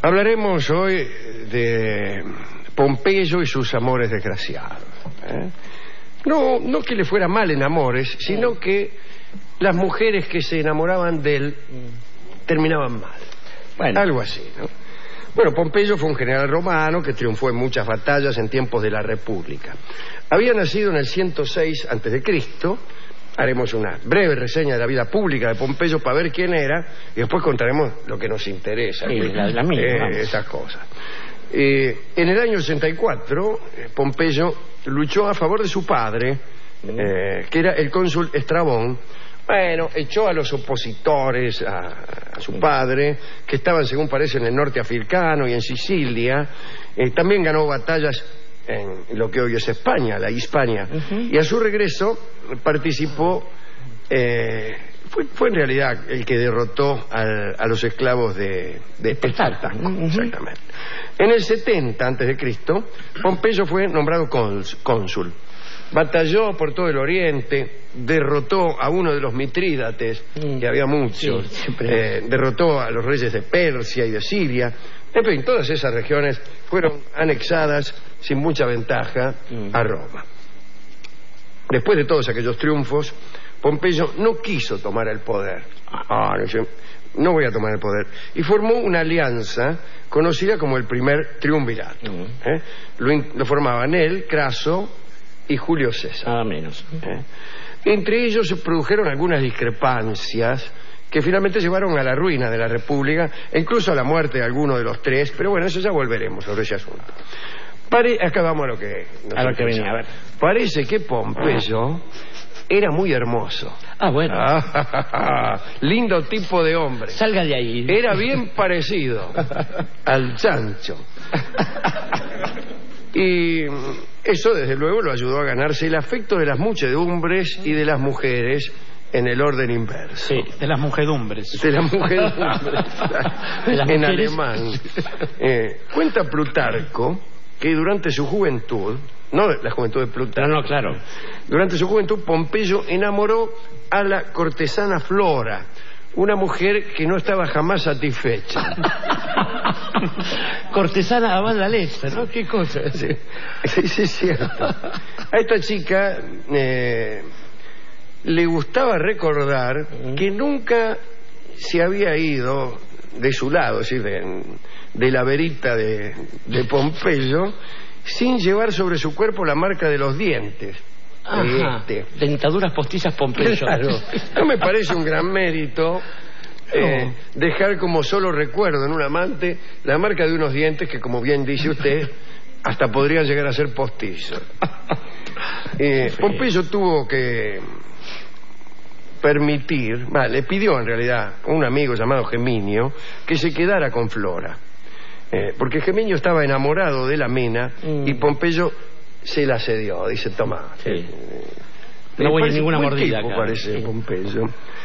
Hablaremos hoy de Pompeyo y sus amores desgraciados. No que le fuera mal en amores, sino que las mujeres que se enamoraban de él terminaban mal. Bueno, algo así, ¿no? Bueno, Pompeyo fue un general romano que triunfó en muchas batallas en tiempos de la República. Había nacido en el 106 a.C. Haremos una breve reseña de la vida pública de Pompeyo para ver quién era y después contaremos lo que nos interesa, estas cosas. En el año 64, Pompeyo luchó a favor de su padre, que era el cónsul Estrabón. Bueno, echó a los opositores a su padre, que estaban, según parece, en el norte africano y en Sicilia. También ganó batallas en lo que hoy es España, la Hispania. Y a su regreso participó, fue en realidad el que derrotó a los esclavos de Espartaco. Exactamente. En el 70 a.C., Pompeyo fue nombrado cónsul. Batalló por todo el oriente, derrotó a uno de los mitrídates, que había muchos, derrotó a los reyes de Persia y de Siria. En fin, todas esas regiones fueron anexadas sin mucha ventaja a Roma. Después de todos aquellos triunfos, Pompeyo no quiso tomar el poder. No voy a tomar el poder. Y formó una alianza conocida como el primer triunvirato. Lo formaban él, Craso y Julio César. Nada menos. Entre ellos se produjeron algunas discrepancias que finalmente llevaron a la ruina de la República e incluso a la muerte de alguno de los tres, pero bueno, eso ya volveremos sobre ese asunto. Acá vamos a lo que venía, a ver. Parece que Pompeyo era muy hermoso. Bueno. Lindo tipo de hombre. Salga de ahí. Era bien parecido al chancho. Y eso, desde luego, lo ayudó a ganarse el afecto de las muchedumbres y de las mujeres en el orden inverso. Sí, de las mujedumbres. De las mujedumbres. En alemán. Cuenta Plutarco que durante su juventud, no la juventud de Plutarco, no, claro, durante su juventud Pompeyo enamoró a la cortesana Flora, una mujer que no estaba jamás satisfecha. Cortesana a banda lesta, ¿no? ¿Qué cosa? Sí, es cierto. A esta chica le gustaba recordar que nunca se había ido de su lado, es decir, de la verita de Pompeyo, sin llevar sobre su cuerpo la marca de los dientes. Dentaduras postizas Pompeyo. Claro. No me parece un gran mérito dejar como solo recuerdo en un amante la marca de unos dientes que, como bien dice usted, hasta podrían llegar a ser postizos. Pompeyo tuvo que permitir, le pidió en realidad a un amigo llamado Geminio que se quedara con Flora, porque Geminio estaba enamorado de la mina y Pompeyo se la cedió. Dice, toma, no voy a ninguna mordida tipo, acá. Parece Pompeyo.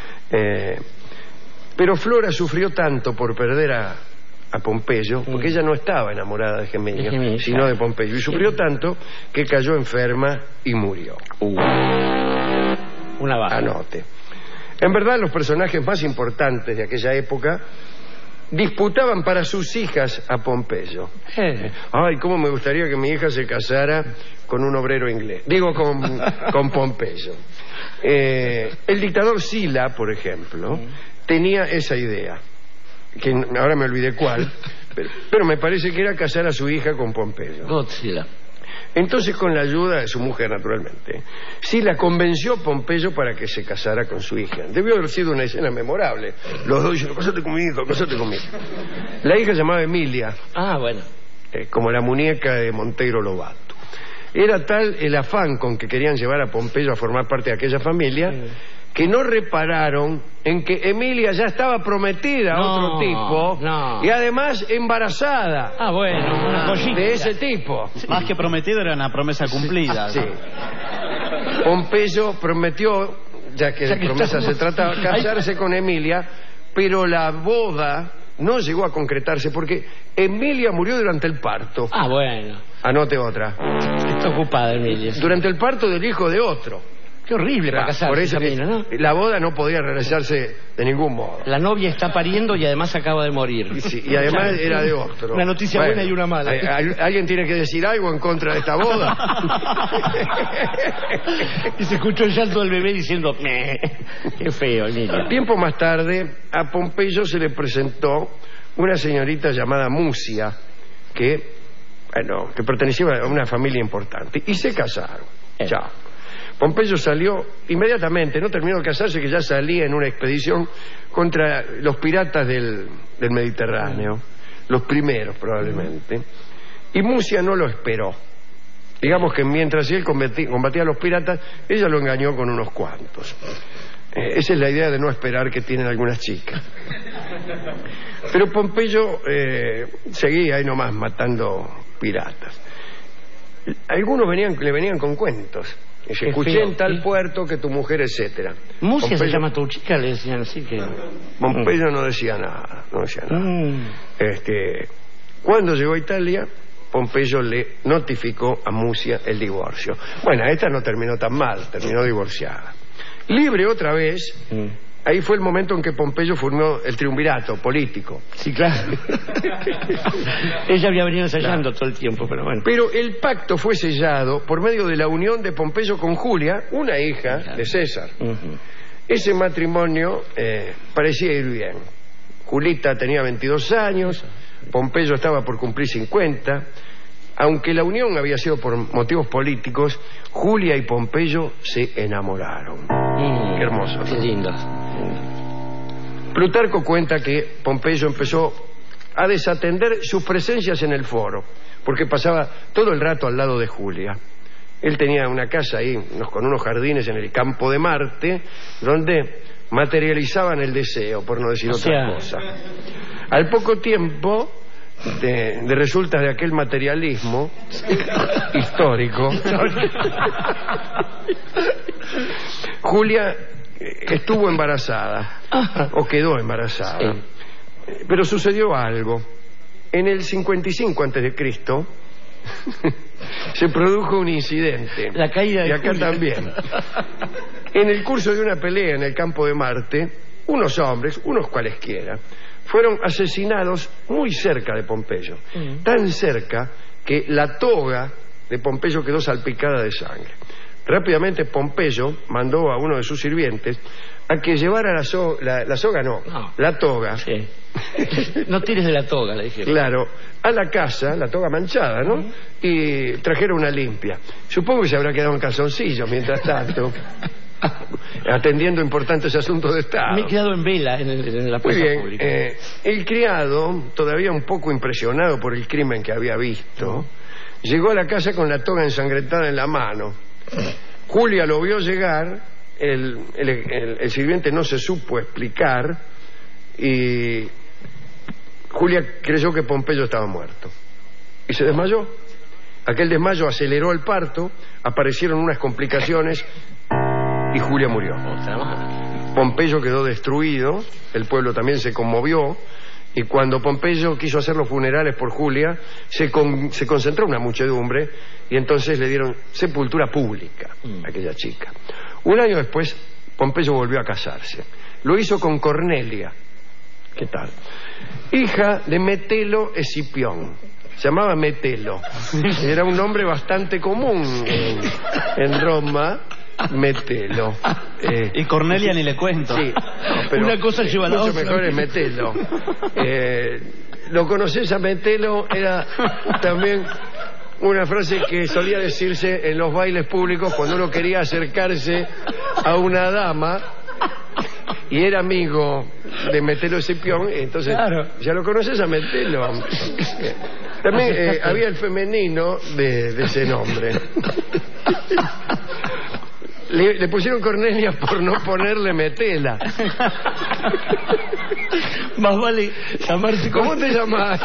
Pero Flora sufrió tanto por perder a Pompeyo, porque ella no estaba enamorada de Geminio, sino de Pompeyo, y sufrió tanto que cayó enferma y murió. Una baja. Anote. En verdad, los personajes más importantes de aquella época disputaban para sus hijas a Pompeyo. Ay, cómo me gustaría que mi hija se casara con un obrero inglés. Digo, con Pompeyo. El dictador Sila, por ejemplo, tenía esa idea, que ahora me olvidé cuál, pero me parece que era casar a su hija con Pompeyo. Godzilla. Entonces, con la ayuda de su mujer, naturalmente, Sila convenció a Pompeyo para que se casara con su hija. Debió haber sido una escena memorable. Los dos diciendo, cásate con mi hijo, cásate con mi hija. La hija se llamaba Emilia. Bueno. Como la muñeca de Monteiro Lobato. Era tal el afán con que querían llevar a Pompeyo a formar parte de aquella familia que no repararon en que Emilia ya estaba prometida a otro tipo y además embarazada. Bueno, una joyita de ese tipo. Más que prometido, era una promesa cumplida. Sí. Pompeyo prometió, ya que de promesa se trataba, casarse con Emilia, pero la boda no llegó a concretarse porque Emilia murió durante el parto. Bueno. Anote otra. Está ocupada Emilia. Durante el parto del hijo de otro. Qué horrible para casarse. Por eso Camila, ¿no? la boda no podía realizarse de ningún modo. La novia está pariendo y además acaba de morir. Y además era de otro. Una noticia buena y una mala. ¿Alguien tiene que decir algo en contra de esta boda? Y se escuchó el llanto del bebé diciendo, "Meh". Qué feo el niño. Tiempo más tarde, a Pompeyo se le presentó una señorita llamada Musia, que pertenecía a una familia importante, y se casaron. Chao. Pompeyo salió inmediatamente, no terminó de casarse, que ya salía en una expedición contra los piratas del Mediterráneo, los primeros probablemente, y Musia no lo esperó. Digamos que mientras él combatía a los piratas, ella lo engañó con unos cuantos. Esa es la idea de no esperar que tienen algunas chicas. Pero Pompeyo seguía ahí nomás matando piratas. Algunos le venían con cuentos. Escuché en tal puerto que tu mujer, etcétera. Musia se llama tu chica, le decían así que... Pompeyo no decía nada, Cuando llegó a Italia, Pompeyo le notificó a Musia el divorcio. Bueno, esta no terminó tan mal, terminó divorciada. Libre otra vez, ahí fue el momento en que Pompeyo formó el triunvirato político. Sí, claro. Ella había venido ensayando todo el tiempo, pero bueno. Pero el pacto fue sellado por medio de la unión de Pompeyo con Julia, una hija de César. Ese matrimonio parecía ir bien. Julita tenía 22 años, Pompeyo estaba por cumplir 50. Aunque la unión había sido por motivos políticos, Julia y Pompeyo se enamoraron. Qué hermoso, ¿no? Qué lindo. Plutarco cuenta que Pompeyo empezó a desatender sus presencias en el foro, porque pasaba todo el rato al lado de Julia. Él tenía una casa ahí, con unos jardines en el campo de Marte, donde materializaban el deseo, por no decir otra cosa. Al poco tiempo de resultas de aquel materialismo histórico, Julia estuvo embarazada, o quedó embarazada. Pero sucedió algo. En el 55 a.C. se produjo un incidente. La caída de y acá Julia también. En el curso de una pelea en el campo de Marte, unos hombres, unos cualesquiera, fueron asesinados muy cerca de Pompeyo. Tan cerca que la toga de Pompeyo quedó salpicada de sangre. Rápidamente Pompeyo mandó a uno de sus sirvientes a que llevara la toga. Sí. No tires de la toga, le dije. Claro, a la casa, la toga manchada, ¿no? Y trajeron una limpia. Supongo que se habrá quedado en calzoncillos mientras tanto, atendiendo importantes asuntos de Estado. Me he quedado en vela en la plaza pública. El criado, todavía un poco impresionado por el crimen que había visto, llegó a la casa con la toga ensangrentada en la mano. Julia lo vio llegar, el sirviente no se supo explicar y Julia creyó que Pompeyo estaba muerto y se desmayó. Aquel desmayo aceleró el parto, aparecieron unas complicaciones y Julia murió. Pompeyo quedó destruido, el pueblo también se conmovió, y cuando Pompeyo quiso hacer los funerales por Julia, se concentró una muchedumbre y entonces le dieron sepultura pública a aquella chica. Un año después, Pompeyo volvió a casarse. Lo hizo con Cornelia. ¿Qué tal? Hija de Metelo Escipión. Se llamaba Metelo. Era un nombre bastante común en Roma. Metelo. Y Cornelia ni le cuento. Sí, pero una cosa lleva a la otra. Mucho mejor es Metelo. ¿Lo conoces a Metelo? Era también una frase que solía decirse en los bailes públicos cuando uno quería acercarse a una dama y era amigo de Metelo Escipión, entonces claro. Ya lo conoces a Metelo. También había el femenino de ese nombre. Le pusieron Cornelia por no ponerle Metela. Más vale llamarse... ¿Cómo te llamas?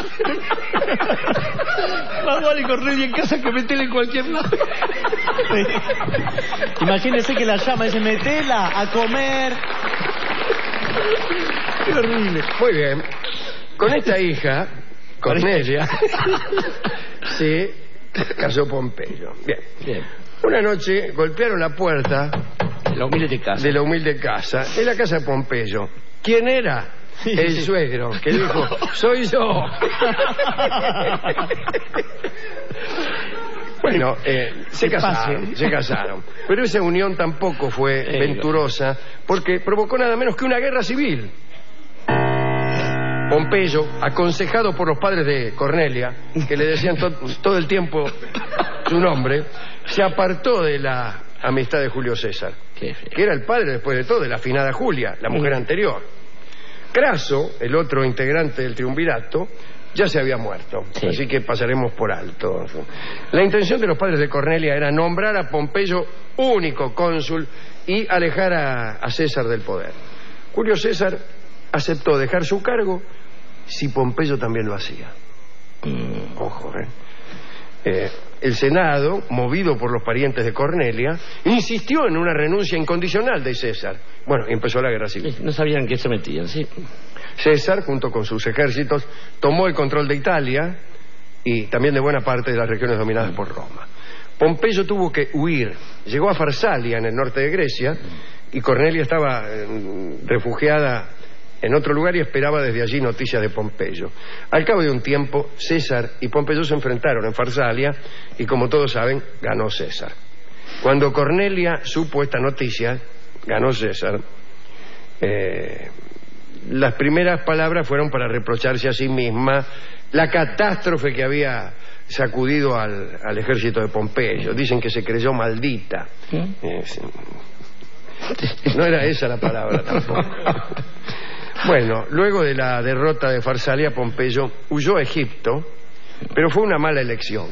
Más vale Cornelia en casa que Metela en cualquier lado. Imagínese que la llama, dice Metela a comer. Qué horrible. Muy bien. Con esta hija, Cornelia, se casó Pompeyo. Bien. Una noche golpearon la puerta la humilde casa. De la humilde casa, en la casa de Pompeyo. ¿Quién era? El suegro, que dijo, soy yo. Bueno, se casaron. Pero esa unión tampoco fue venturosa, porque provocó nada menos que una guerra civil. Pompeyo, aconsejado por los padres de Cornelia, que le decían todo el tiempo su nombre, se apartó de la amistad de Julio César, que era el padre, después de todo, de la afinada Julia, la mujer anterior. Craso, el otro integrante del triunvirato, ya se había muerto, así que pasaremos por alto. La intención de los padres de Cornelia era nombrar a Pompeyo único cónsul y alejar a César del poder. Julio César aceptó dejar su cargo si Pompeyo también lo hacía. Ojo, el Senado, movido por los parientes de Cornelia, insistió en una renuncia incondicional de César. Bueno, empezó la guerra civil. No sabían qué se metían, sí. César, junto con sus ejércitos, tomó el control de Italia y también de buena parte de las regiones dominadas por Roma. Pompeyo tuvo que huir. Llegó a Farsalia, en el norte de Grecia, y Cornelia estaba refugiada en otro lugar y esperaba desde allí noticias de Pompeyo. Al cabo de un tiempo, César y Pompeyo se enfrentaron en Farsalia y, como todos saben, ganó César. Cuando Cornelia supo esta noticia, ganó César, las primeras palabras fueron para reprocharse a sí misma la catástrofe que había sacudido al ejército de Pompeyo. Dicen que se creyó maldita. No era esa la palabra tampoco. Bueno, luego de la derrota de Farsalia, Pompeyo huyó a Egipto, pero fue una mala elección.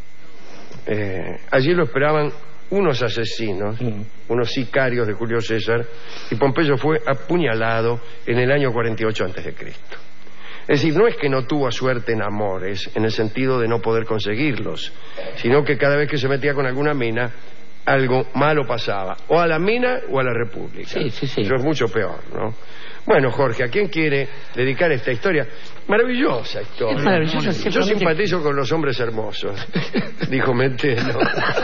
Allí lo esperaban unos asesinos, unos sicarios de Julio César, y Pompeyo fue apuñalado en el año 48 a.C. Es decir, no es que no tuvo suerte en amores, en el sentido de no poder conseguirlos, sino que cada vez que se metía con alguna mina, algo malo pasaba, o a la mina o a la república. Sí. Eso es mucho peor, ¿no? Bueno, Jorge, ¿a quién quiere dedicar esta historia? Maravillosa historia. Es maravillosa. Yo simpatizo con los hombres hermosos, dijo Metelo.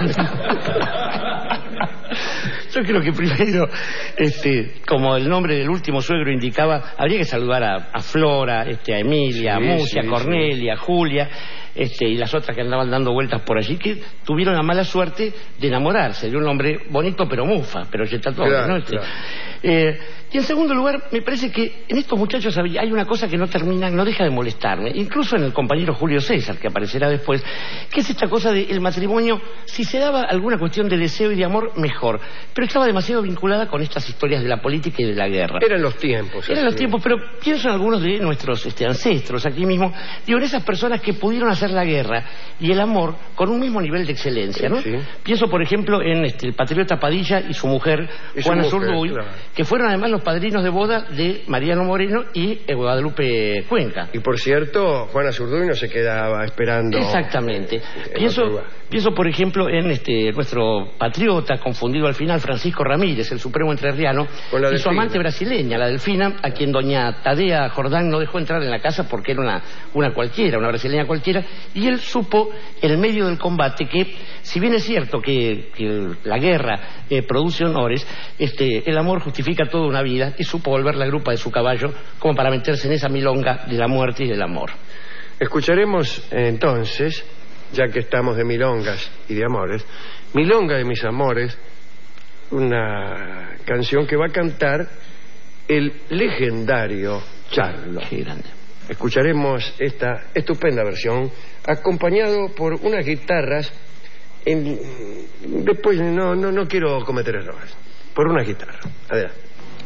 Yo creo que primero, como el nombre del último suegro indicaba, habría que saludar a Flora, a Emilia, a Mucia, a Cornelia, a Julia, y las otras que andaban dando vueltas por allí, que tuvieron la mala suerte de enamorarse de un hombre bonito pero mufa, pero claro, ¿no? Claro. Y en segundo lugar, me parece que en estos muchachos hay una cosa que no deja de molestarme, incluso en el compañero Julio César, que aparecerá después, que es esta cosa del matrimonio. Si se daba alguna cuestión de deseo y de amor, mejor, pero estaba demasiado vinculada con estas historias de la política y de la guerra. Eran los tiempos, pero pienso en algunos de nuestros ancestros aquí mismo, digo, en esas personas que pudieron hacer la guerra y el amor con un mismo nivel de excelencia, ¿no? Sí. Pienso, por ejemplo, en el patriota Padilla y su mujer, Juana Zurduy, claro, que fueron además los padrinos de boda de Mariano Moreno y Guadalupe Cuenca. Y por cierto, Juana Zurduy no se quedaba esperando. Exactamente. Pienso, por ejemplo, en nuestro patriota confundido al final, Francisco Ramírez, el supremo entrerriano, y su amante brasileña, la Delfina, a quien doña Tadea Jordán no dejó entrar en la casa porque era una cualquiera, una brasileña cualquiera, y él supo, en el medio del combate, que si bien es cierto que la guerra produce honores, el amor justifica toda una vida, y supo volver la grupa de su caballo como para meterse en esa milonga de la muerte y del amor. Escucharemos entonces, ya que estamos de milongas y de amores, Milonga de mis amores, una canción que va a cantar el legendario Charlo. Qué grande. Escucharemos esta estupenda versión, acompañado por unas guitarras. Después no quiero cometer errores. Por una guitarra. Adelante.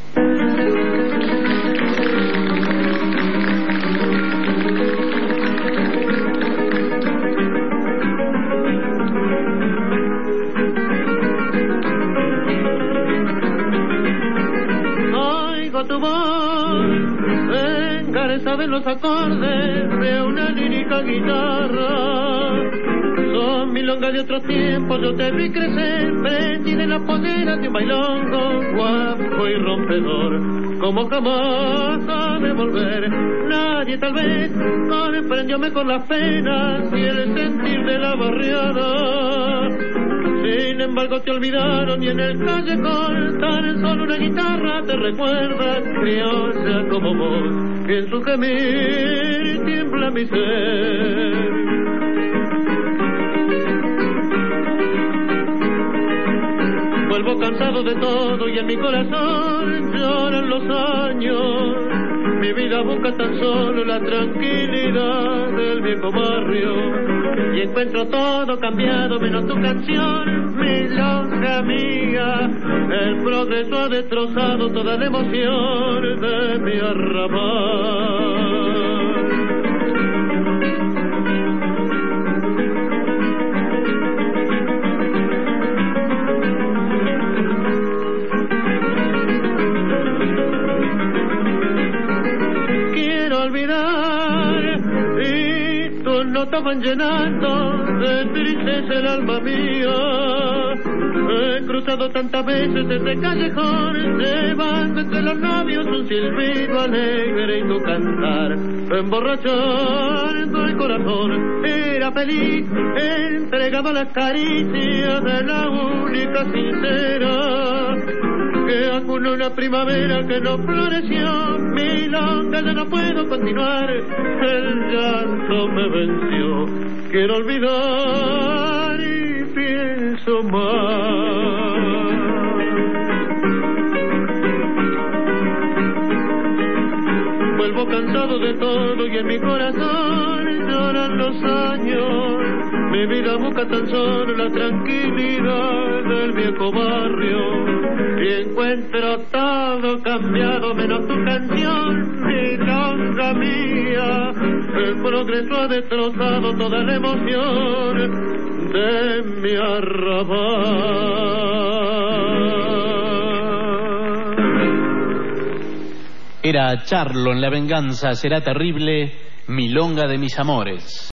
Oigo tu voz, encareza de los acordes de una lírica guitarra. Son milongas de otros tiempos, yo te vi crecer, prendí de la pollera de un bailongo, guapo y rompedor, como jamás ha de volver. Nadie tal vez comprendióme con las penas y el sentir de la barriada. Sin embargo te olvidaron y en el callejón tan solo una guitarra te recuerda, criolla como vos, que en su gemir tiembla mi ser. Vuelvo cansado de todo y en mi corazón lloran los años. Mi vida busca tan solo la tranquilidad del viejo barrio y encuentro todo cambiado menos tu canción, milonga mía. El progreso ha destrozado toda la emoción de mi arrabal. Estaban llenando de tristeza el alma mía. He cruzado tantas veces este callejón, llevando entre los labios un silbido alegre y tu cantar, emborrachando el corazón. Era feliz, entregado a las caricias de la única sincera que acunó una primavera que no floreció. Milonga, ya no puedo continuar, el llanto me venció. Quiero olvidar y pienso más. Vuelvo cansado de todo y en mi corazón lloran los años. Mi vida busca tan solo la tranquilidad del viejo barrio y encuentro todo cambiado menos tu canción, milonga mía. El progreso ha destrozado toda la emoción de mi arrabal. Era Charlo en La venganza será terrible, milonga de mis amores.